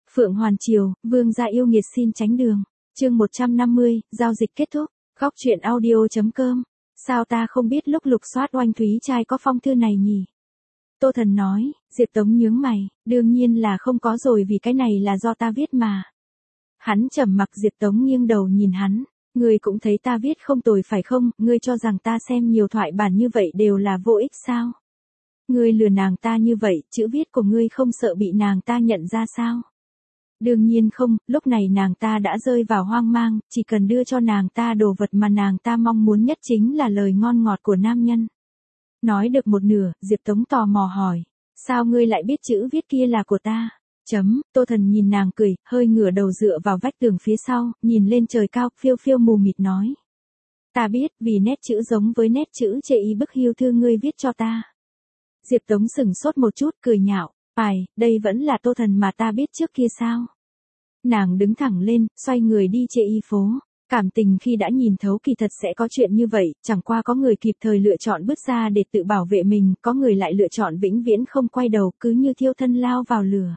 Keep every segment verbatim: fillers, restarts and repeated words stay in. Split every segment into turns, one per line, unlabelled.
Phượng Hoàn Triều, vương gia yêu nghiệt xin tránh đường. Chương một trăm năm mươi, giao dịch kết thúc. Góc truyện audio chấm com. Sao ta không biết lúc lục soát Oanh Thúy trai có phong thư này nhỉ? Tô Thần nói. Diệp Tống nhướng mày, đương nhiên là không có rồi, vì cái này là do ta viết mà. Hắn trầm mặc. Diệp Tống nghiêng đầu nhìn hắn. Ngươi cũng thấy ta viết không tồi phải không? Ngươi cho rằng ta xem nhiều thoại bản như vậy đều là vô ích sao? Ngươi lừa nàng ta như vậy, chữ viết của ngươi không sợ bị nàng ta nhận ra sao? Đương nhiên không, lúc này nàng ta đã rơi vào hoang mang, chỉ cần đưa cho nàng ta đồ vật mà nàng ta mong muốn nhất chính là lời ngon ngọt của nam nhân. Nói được một nửa, Diệp Tống tò mò hỏi. Sao ngươi lại biết chữ viết kia là của ta? Chấm, Tô Thần nhìn nàng cười, hơi ngửa đầu dựa vào vách tường phía sau, nhìn lên trời cao, phiêu phiêu mù mịt nói. Ta biết, vì nét chữ giống với nét chữ chê y bức hiu thư ngươi viết cho ta. Diệp Tống sừng sốt một chút, cười nhạo. Phải, đây vẫn là Tô Thần mà ta biết trước kia sao? Nàng đứng thẳng lên, xoay người đi chê y phố. Cảm tình khi đã nhìn thấu kỳ thật sẽ có chuyện như vậy, chẳng qua có người kịp thời lựa chọn bước ra để tự bảo vệ mình, có người lại lựa chọn vĩnh viễn không quay đầu, cứ như thiêu thân lao vào lửa.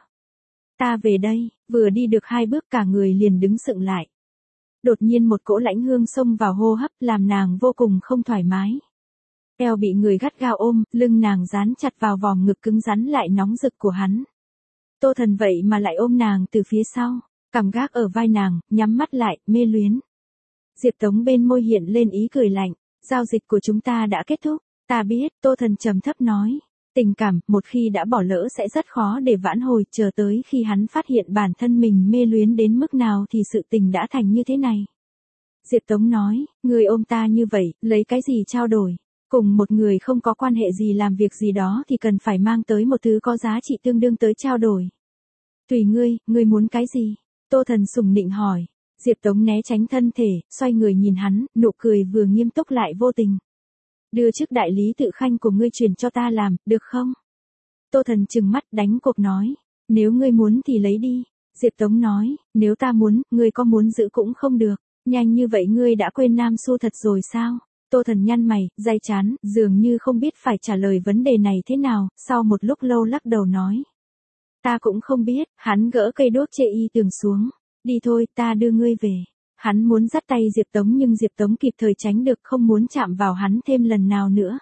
Ta về đây, vừa đi được hai bước cả người liền đứng sững lại. Đột nhiên một cỗ lãnh hương xông vào hô hấp, làm nàng vô cùng không thoải mái. Eo bị người gắt gao ôm, lưng nàng dán chặt vào vòng ngực cứng rắn lại nóng rực của hắn. Tô Thần vậy mà lại ôm nàng từ phía sau, cằm gác ở vai nàng, nhắm mắt lại, mê luyến. Diệp Tống bên môi hiện lên ý cười lạnh. Giao dịch của chúng ta đã kết thúc. Ta biết, Tô Thần trầm thấp nói. Tình cảm, một khi đã bỏ lỡ sẽ rất khó để vãn hồi, chờ tới khi hắn phát hiện bản thân mình mê luyến đến mức nào thì sự tình đã thành như thế này. Diệp Tống nói, người ôm ta như vậy, lấy cái gì trao đổi? Cùng một người không có quan hệ gì làm việc gì đó thì cần phải mang tới một thứ có giá trị tương đương tới trao đổi. Tùy ngươi, ngươi muốn cái gì? Tô Thần sủng nịnh hỏi. Diệp Tống né tránh thân thể, xoay người nhìn hắn, nụ cười vừa nghiêm túc lại vô tình. Đưa chức đại lý tự khanh của ngươi chuyển cho ta làm, được không? Tô Thần trừng mắt đánh cột nói. Nếu ngươi muốn thì lấy đi. Diệp Tống nói, nếu ta muốn, ngươi có muốn giữ cũng không được. Nhanh như vậy ngươi đã quên Nam Xu thật rồi sao? Tô Thần nhăn mày, day chán, dường như không biết phải trả lời vấn đề này thế nào, sau một lúc lâu lắc đầu nói. Ta cũng không biết. Hắn gỡ cây đuốc chê y tường xuống. Đi thôi, ta đưa ngươi về. Hắn muốn dắt tay Diệp Tống nhưng Diệp Tống kịp thời tránh được, không muốn chạm vào hắn thêm lần nào nữa.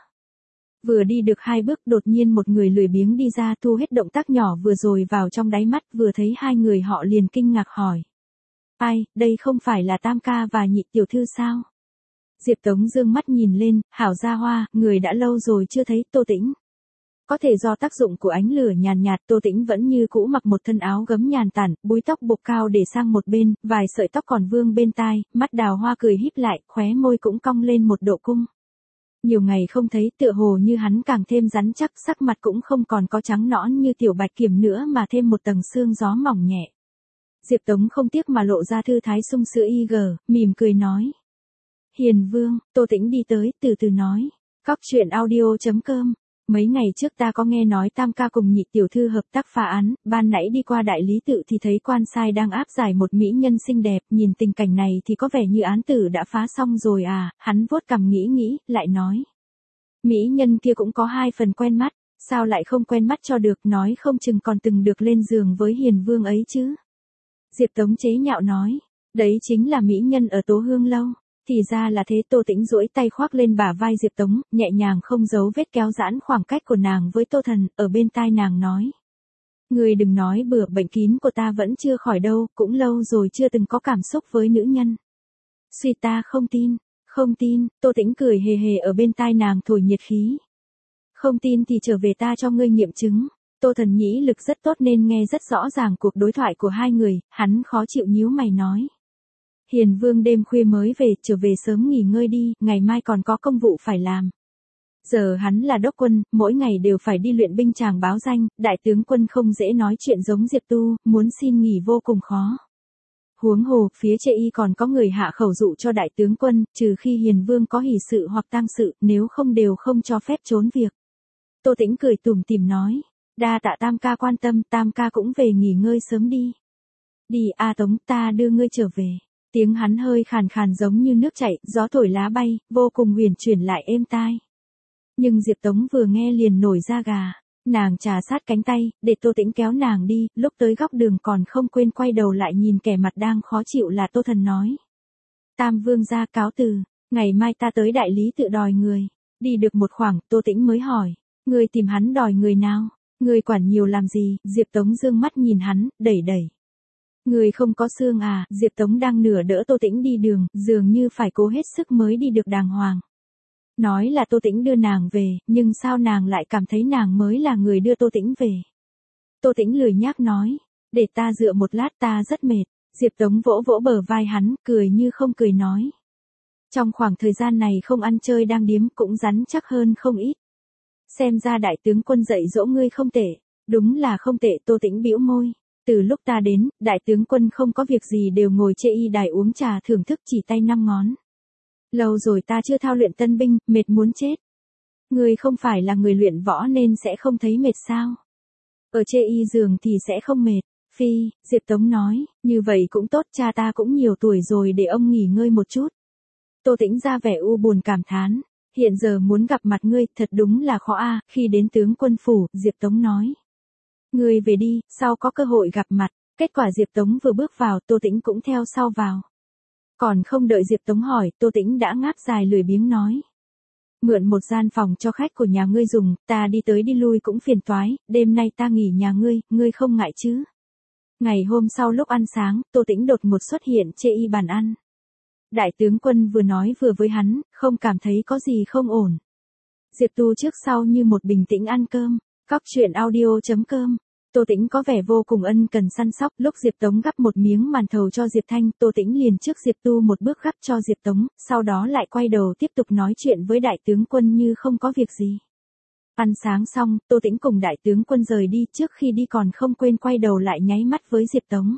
Vừa đi được hai bước đột nhiên một người lười biếng đi ra, thu hết động tác nhỏ vừa rồi vào trong đáy mắt, vừa thấy hai người họ liền kinh ngạc hỏi. Ai, đây không phải là Tam ca và Nhị tiểu thư sao? Diệp Tống dương mắt nhìn lên, hảo gia hoa, người đã lâu rồi chưa thấy. Tô Tĩnh. Có thể do tác dụng của ánh lửa nhàn nhạt, Tô Tĩnh vẫn như cũ mặc một thân áo gấm nhàn tản, búi tóc buộc cao để sang một bên, vài sợi tóc còn vương bên tai, mắt đào hoa cười híp lại, khóe môi cũng cong lên một độ cung. Nhiều ngày không thấy, tựa hồ như hắn càng thêm rắn chắc, sắc mặt cũng không còn có trắng nõn như tiểu bạch kiểm nữa mà thêm một tầng sương gió mỏng nhẹ. Diệp Tống không tiếc mà lộ ra thư thái sung sữa y gờ, mỉm cười nói. Hiền Vương. Tô Tĩnh đi tới, từ từ nói. Góc truyện audio chấm com. Mấy ngày trước ta có nghe nói Tam ca cùng Nhị tiểu thư hợp tác phá án, ban nãy đi qua đại lý tự thì thấy quan sai đang áp giải một mỹ nhân xinh đẹp, nhìn tình cảnh này thì có vẻ như án tử đã phá xong rồi à, hắn vuốt cằm nghĩ nghĩ, lại nói. Mỹ nhân kia cũng có hai phần quen mắt, sao lại không quen mắt cho được, nói không chừng còn từng được lên giường với Hiền Vương ấy chứ. Diệp Tống chế nhạo nói, đấy chính là mỹ nhân ở Tố Hương Lâu. Thì ra là thế. Tô Tĩnh duỗi tay khoác lên bả vai Diệp Tống, nhẹ nhàng không giấu vết kéo giãn khoảng cách của nàng với Tô Thần, ở bên tai nàng nói. Ngươi đừng nói bừa, bệnh kín của ta vẫn chưa khỏi đâu, cũng lâu rồi chưa từng có cảm xúc với nữ nhân. Suy ta không tin, không tin. Tô Tĩnh cười hề hề ở bên tai nàng thổi nhiệt khí. Không tin thì trở về ta cho ngươi nghiệm chứng. Tô Thần nhĩ lực rất tốt nên nghe rất rõ ràng cuộc đối thoại của hai người, hắn khó chịu nhíu mày nói. Hiền Vương đêm khuya mới về, trở về sớm nghỉ ngơi đi, ngày mai còn có công vụ phải làm. Giờ hắn là đốc quân, mỗi ngày đều phải đi luyện binh tràng báo danh, đại tướng quân không dễ nói chuyện giống Diệp Tu, muốn xin nghỉ vô cùng khó. Huống hồ, phía chê y còn có người hạ khẩu dụ cho đại tướng quân, trừ khi Hiền Vương có hỷ sự hoặc tang sự, nếu không đều không cho phép trốn việc. Tô Tĩnh cười tủm tỉm nói, đa tạ Tam ca quan tâm, Tam ca cũng về nghỉ ngơi sớm đi. Đi a Tống, ta đưa ngươi trở về. Tiếng hắn hơi khàn khàn giống như nước chảy, gió thổi lá bay, vô cùng huyền chuyển lại êm tai. Nhưng Diệp Tống vừa nghe liền nổi da gà. Nàng trà sát cánh tay, để Tô Tĩnh kéo nàng đi, lúc tới góc đường còn không quên quay đầu lại nhìn kẻ mặt đang khó chịu là Tô Thần nói. Tam Vương gia cáo từ, ngày mai ta tới đại lý tự đòi người. Đi được một khoảng, Tô Tĩnh mới hỏi, ngươi tìm hắn đòi người nào? Ngươi quản nhiều làm gì? Diệp Tống dương mắt nhìn hắn, đẩy đẩy. Ngươi không có xương à? Diệp Tống đang nửa đỡ Tô Tĩnh đi đường, dường như phải cố hết sức mới đi được đàng hoàng. Nói là Tô Tĩnh đưa nàng về, nhưng sao nàng lại cảm thấy nàng mới là người đưa Tô Tĩnh về? Tô Tĩnh lười nhác nói, để ta dựa một lát, ta rất mệt. Diệp Tống vỗ vỗ bờ vai hắn, cười như không cười nói. Trong khoảng thời gian này không ăn chơi đang điếm cũng rắn chắc hơn không ít. Xem ra đại tướng quân dạy dỗ ngươi không tệ. Đúng là không tệ. Tô Tĩnh bĩu môi. Từ lúc ta đến, đại tướng quân không có việc gì đều ngồi chê y đài uống trà thưởng thức chỉ tay năm ngón. Lâu rồi ta chưa thao luyện tân binh, mệt muốn chết. Ngươi không phải là người luyện võ nên sẽ không thấy mệt sao? Ở chê y giường thì sẽ không mệt. Phi, Diệp Tống nói, như vậy cũng tốt, cha ta cũng nhiều tuổi rồi, để ông nghỉ ngơi một chút. Tô Tĩnh ra vẻ u buồn cảm thán, hiện giờ muốn gặp mặt ngươi, thật đúng là khó a. Khi đến tướng quân phủ, Diệp Tống nói. Ngươi về đi, sau có cơ hội gặp mặt. Kết quả Diệp Tống vừa bước vào, Tô Tĩnh cũng theo sau vào. Còn không đợi Diệp Tống hỏi, Tô Tĩnh đã ngáp dài lười biếng nói. Mượn một gian phòng cho khách của nhà ngươi dùng, ta đi tới đi lui cũng phiền toái, đêm nay ta nghỉ nhà ngươi, ngươi không ngại chứ? Ngày hôm sau lúc ăn sáng, Tô Tĩnh đột ngột xuất hiện chê y bàn ăn. Đại tướng quân vừa nói vừa với hắn, không cảm thấy có gì không ổn. Diệp Tu trước sau như một bình tĩnh ăn cơm. Cóc truyện audio chấm com. Tô Tĩnh có vẻ vô cùng ân cần săn sóc. Lúc Diệp Tống gắp một miếng màn thầu cho Diệp Thanh, Tô Tĩnh liền trước Diệp Tu một bước gắp cho Diệp Tống, sau đó lại quay đầu tiếp tục nói chuyện với đại tướng quân như không có việc gì. Ăn sáng xong, Tô Tĩnh cùng đại tướng quân rời đi, trước khi đi còn không quên quay đầu lại nháy mắt với Diệp Tống.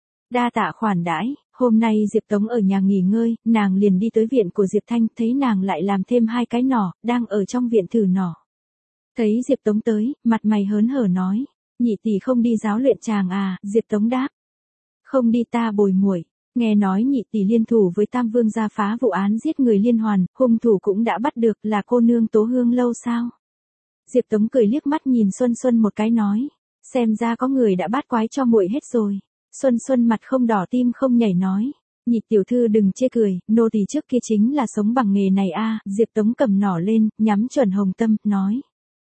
Đa tạ khoản đãi, hôm nay Diệp Tống ở nhà nghỉ ngơi, nàng liền đi tới viện của Diệp Thanh, thấy nàng lại làm thêm hai cái nỏ, đang ở trong viện thử nỏ. Thấy Diệp Tống tới, mặt mày hớn hở nói, nhị tỷ không đi giáo luyện chàng à? Diệp Tống đáp. Không đi, ta bồi muội. Nghe nói nhị tỷ liên thủ với Tam Vương gia phá vụ án giết người liên hoàn, hung thủ cũng đã bắt được, là cô nương Tố Hương Lâu sao? Diệp Tống cười liếc mắt nhìn Xuân Xuân một cái nói, xem ra có người đã bắt quái cho muội hết rồi. Xuân Xuân mặt không đỏ tim không nhảy nói, nhị tiểu thư đừng chê cười, nô tỳ trước kia chính là sống bằng nghề này a. Diệp Tống cầm nỏ lên, nhắm chuẩn Hồng Tâm, nói.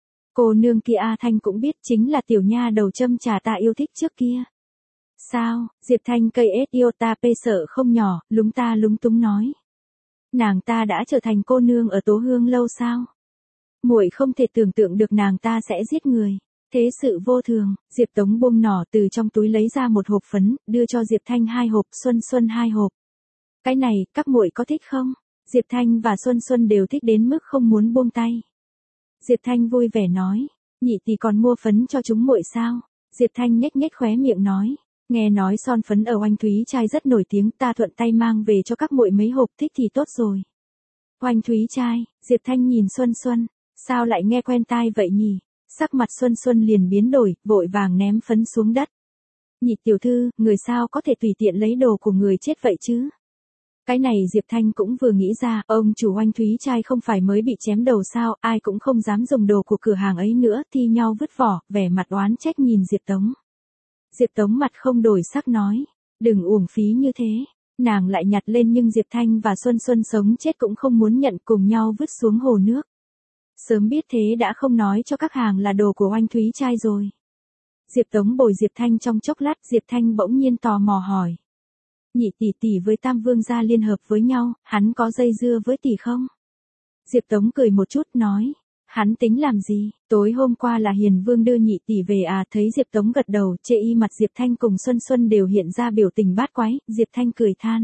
Cô nương kia A Thanh cũng biết, chính là tiểu nha đầu châm trà ta yêu thích trước kia. Sao? Diệp Thanh cây ết yêu ta pê sợ không nhỏ, lúng ta lúng túng nói. Nàng ta đã trở thành cô nương ở Tố Hương Lâu sao? Muội không thể tưởng tượng được nàng ta sẽ giết người. Thế sự vô thường. Diệp Tống buông nỏ, từ trong túi lấy ra một hộp phấn, đưa cho Diệp Thanh hai hộp, Xuân Xuân hai hộp. Cái này, các muội có thích không? Diệp Thanh và Xuân Xuân đều thích đến mức không muốn buông tay. Diệp Thanh vui vẻ nói, nhị tỷ còn mua phấn cho chúng muội sao? Diệp Thanh nhếch nhếch khóe miệng nói, nghe nói son phấn ở Oanh Thúy Trai rất nổi tiếng, ta thuận tay mang về cho các muội mấy hộp, thích thì tốt rồi. Oanh Thúy Trai, Diệp Thanh nhìn Xuân Xuân, sao lại nghe quen tai vậy nhỉ? Sắc mặt Xuân Xuân liền biến đổi, vội vàng ném phấn xuống đất. Nhị tiểu thư, người sao có thể tùy tiện lấy đồ của người chết vậy chứ? Cái này Diệp Thanh cũng vừa nghĩ ra, ông chủ Oanh Thúy Trai không phải mới bị chém đầu sao, ai cũng không dám dùng đồ của cửa hàng ấy nữa, thi nhau vứt vỏ, vẻ mặt oán trách nhìn Diệp Tống. Diệp Tống mặt không đổi sắc nói, đừng uổng phí như thế. Nàng lại nhặt lên nhưng Diệp Thanh và Xuân Xuân sống chết cũng không muốn nhận, cùng nhau vứt xuống hồ nước. Sớm biết thế đã không nói cho các hàng là đồ của Oanh Thúy Trai rồi. Diệp Tống bồi Diệp Thanh trong chốc lát, Diệp Thanh bỗng nhiên tò mò hỏi. Nhị tỷ tỷ với Tam Vương gia liên hợp với nhau, hắn có dây dưa với tỷ không? Diệp Tống cười một chút nói, hắn tính làm gì? Tối hôm qua là Hiền Vương đưa nhị tỷ về à? Thấy Diệp Tống gật đầu, chê y mặt Diệp Thanh cùng Xuân Xuân đều hiện ra biểu tình bát quái, Diệp Thanh cười than.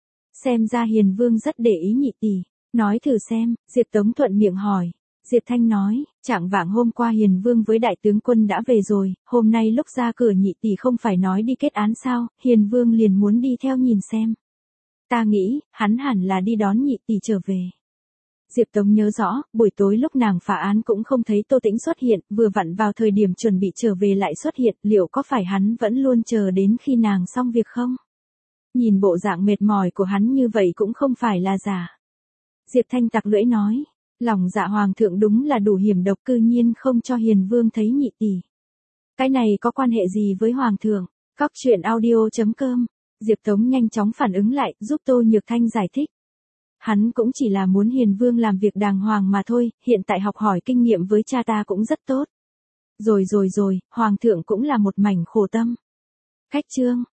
Xem ra Hiền Vương rất để ý nhị tỷ, nói thử xem. Diệp Tống thuận miệng hỏi. Diệp Thanh nói, trạng vạng hôm qua Hiền Vương với đại tướng quân đã về rồi, hôm nay lúc ra cửa nhị tỷ không phải nói đi kết án sao, Hiền Vương liền muốn đi theo nhìn xem. Ta nghĩ, hắn hẳn là đi đón nhị tỷ trở về. Diệp Tống nhớ rõ, buổi tối lúc nàng phá án cũng không thấy Tô Tĩnh xuất hiện, vừa vặn vào thời điểm chuẩn bị trở về lại xuất hiện, liệu có phải hắn vẫn luôn chờ đến khi nàng xong việc không? Nhìn bộ dạng mệt mỏi của hắn như vậy cũng không phải là giả. Diệp Thanh tặc lưỡi nói. Lòng dạ hoàng thượng đúng là đủ hiểm độc, cư nhiên không cho hiền vương thấy nhị tỷ. Cái này có quan hệ gì với hoàng thượng? Cóc truyện audio.com. Diệp Tống nhanh chóng phản ứng lại, giúp Tô Nhược Thanh giải thích. Hắn cũng chỉ là muốn hiền vương làm việc đàng hoàng mà thôi, hiện tại học hỏi kinh nghiệm với cha ta cũng rất tốt. Rồi rồi rồi, hoàng thượng cũng là một mảnh khổ tâm. Khách trương,